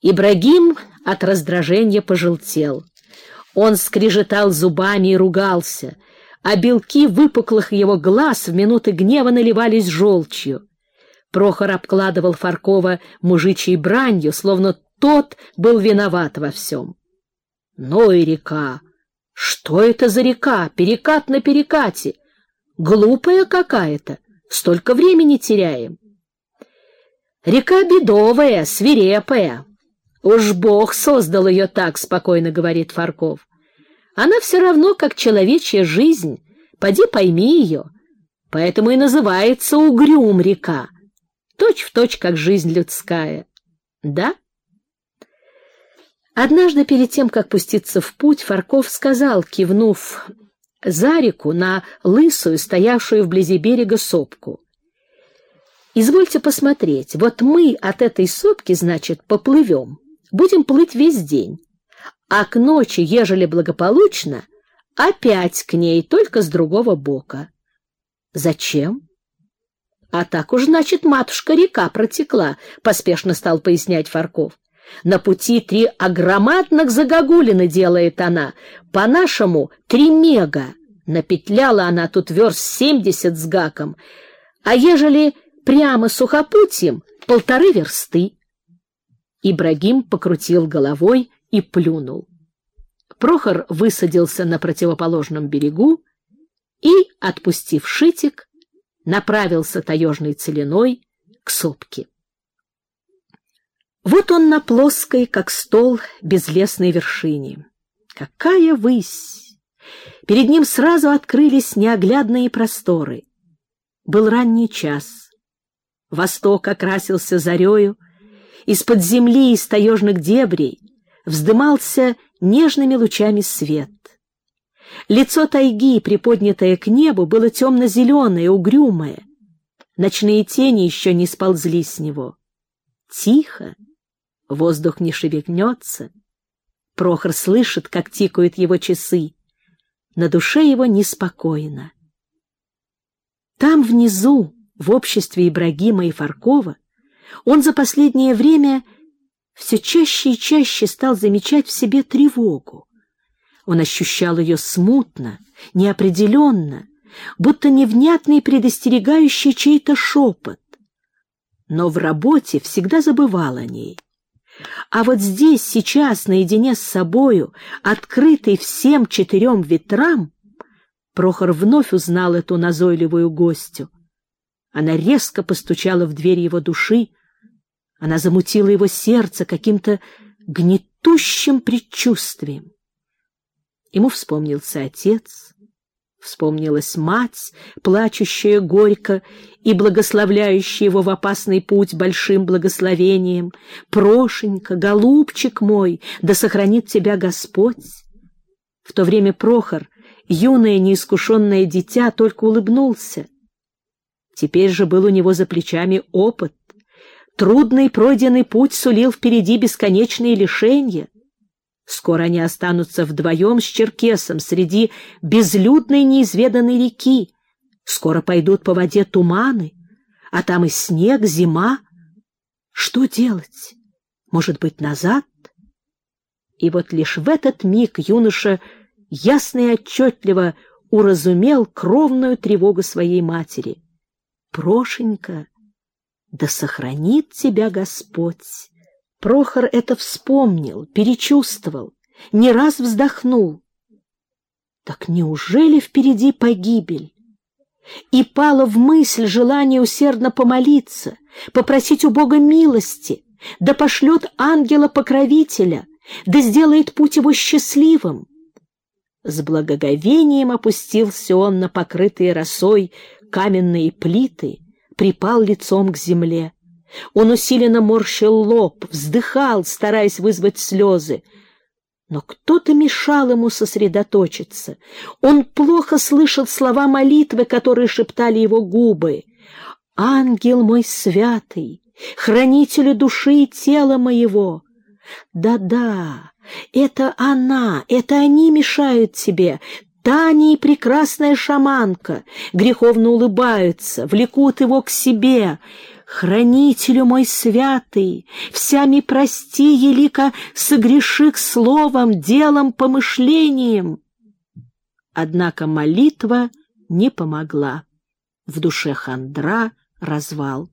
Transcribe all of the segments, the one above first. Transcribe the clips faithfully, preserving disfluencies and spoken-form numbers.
Ибрагим от раздражения пожелтел. Он скрежетал зубами и ругался, а белки выпуклых его глаз в минуты гнева наливались желчью. Прохор обкладывал Фаркова мужичьей бранью, словно тот был виноват во всем. Ну и река! Что это за река? Перекат на перекате! Глупая какая-то! Столько времени теряем! Река бедовая, свирепая. Уж Бог создал ее так, спокойно говорит Фарков. Она все равно, как человечья жизнь. Поди пойми ее. Поэтому и называется Угрюм река. Точь в точь, как жизнь людская. Да? Однажды перед тем, как пуститься в путь, Фарков сказал, кивнув за реку на лысую, стоявшую вблизи берега сопку: «Извольте посмотреть, вот мы от этой сопки, значит, поплывем, будем плыть весь день, а к ночи, ежели благополучно, опять к ней, только с другого бока». «Зачем?» «А так уж, значит, матушка-река протекла», — поспешно стал пояснять Фарков. «На пути три огромадных загогулины делает она, по-нашему три мега. Напетляла она тут верст семьдесят с гаком, а ежели прямо сухопутьем полторы версты». Ибрагим покрутил головой и плюнул. Прохор высадился на противоположном берегу и, отпустив шитик, направился таежной целиной к сопке. Вот он на плоской, как стол, безлесной вершине. Какая высь! Перед ним сразу открылись неоглядные просторы. Был ранний час. Восток окрасился зарею, из-под земли, из таежных дебрей вздымался нежными лучами свет. Лицо тайги, приподнятое к небу, было темно-зеленое, угрюмое. Ночные тени еще не сползли с него. Тихо, воздух не шевельнется. Прохор слышит, как тикают его часы. На душе его неспокойно. Там внизу, в обществе Ибрагима и Фаркова, он за последнее время все чаще и чаще стал замечать в себе тревогу. Он ощущал ее смутно, неопределенно, будто невнятный предостерегающий чей-то шепот. Но в работе всегда забывал о ней. А вот здесь, сейчас, наедине с собою, открытый всем четырем ветрам, Прохор вновь узнал эту назойливую гостью. Она резко постучала в дверь его души, она замутила его сердце каким-то гнетущим предчувствием. Ему вспомнился отец, вспомнилась мать, плачущая горько и благословляющая его в опасный путь большим благословением: «Прошенька, голубчик мой, да сохранит тебя Господь». В то время Прохор, юное неискушенное дитя, только улыбнулся. Теперь же был у него за плечами опыт. Трудный пройденный путь сулил впереди бесконечные лишения. Скоро они останутся вдвоем с черкесом среди безлюдной неизведанной реки. Скоро пойдут по воде туманы, а там и снег, зима. Что делать? Может быть, назад? И вот лишь в этот миг юноша ясно и отчетливо уразумел кровную тревогу своей матери. «Прошенька, да сохранит тебя Господь». Прохор это вспомнил, перечувствовал, не раз вздохнул. Так неужели впереди погибель? И пало в мысль желание усердно помолиться, попросить у Бога милости, да пошлет ангела-покровителя, да сделает путь его счастливым. С благоговением опустился он на покрытые росой каменные плиты, припал лицом к земле. Он усиленно морщил лоб, вздыхал, стараясь вызвать слезы. Но кто-то мешал ему сосредоточиться. Он плохо слышал слова молитвы, которые шептали его губы. «Ангел мой святый, хранителю души и тела моего». Да-да, это она, это они мешают тебе. Таня и прекрасная шаманка греховно улыбаются, влекут его к себе. «Хранителю мой святый, всями прости, елико согреших словом, делом, помышлением». Однако молитва не помогла. В душе хандра, развал.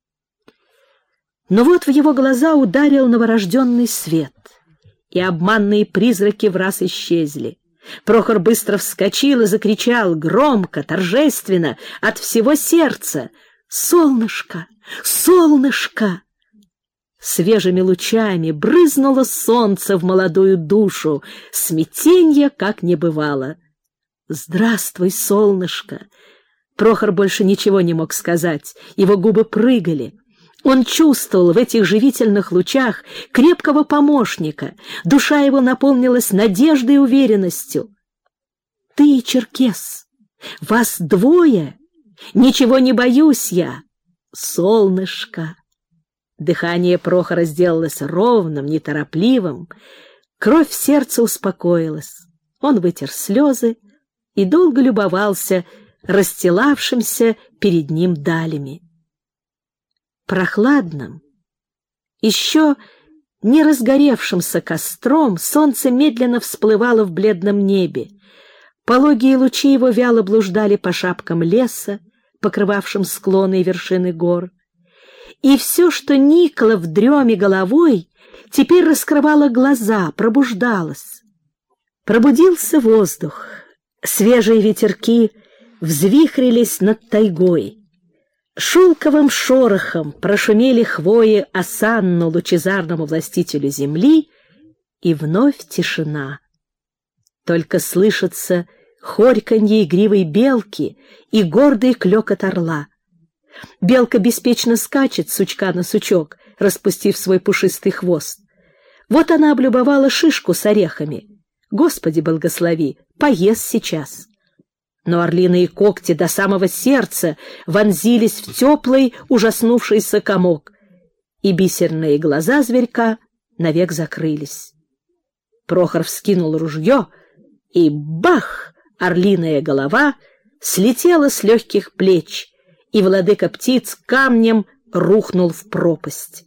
Но вот в его глаза ударил новорожденный свет, и обманные призраки враз исчезли. Прохор быстро вскочил и закричал громко, торжественно, от всего сердца: «Солнышко! Солнышко!» Свежими лучами брызнуло солнце в молодую душу, смятенья как не бывало. «Здравствуй, солнышко!» Прохор больше ничего не мог сказать, его губы прыгали. Он чувствовал в этих живительных лучах крепкого помощника, душа его наполнилась надеждой и уверенностью. «Ты, черкес, вас двое, ничего не боюсь я, солнышко!» Дыхание Прохора сделалось ровным, неторопливым, кровь в сердце успокоилась. Он вытер слезы и долго любовался расстилавшимся перед ним далями. Прохладным, еще не разгоревшимся костром солнце медленно всплывало в бледном небе. Пологие лучи его вяло блуждали по шапкам леса, покрывавшим склоны и вершины гор. И все, что никло в дреме головой, теперь раскрывало глаза, пробуждалось. Пробудился воздух, свежие ветерки взвихрились над тайгой. Шелковым шорохом прошумели хвои осанну лучезарному властителю земли, и вновь тишина. Только слышится хорьканье игривой белки и гордый клёкот орла. Белка беспечно скачет с сучка на сучок, распустив свой пушистый хвост. Вот она облюбовала шишку с орехами. Господи благослови, поест сейчас. Но орлиные когти до самого сердца вонзились в теплый ужаснувшийся комок, и бисерные глаза зверька навек закрылись. Прохор вскинул ружье, и бах! Орлиная голова слетела с легких плеч, и владыка птиц камнем рухнул в пропасть.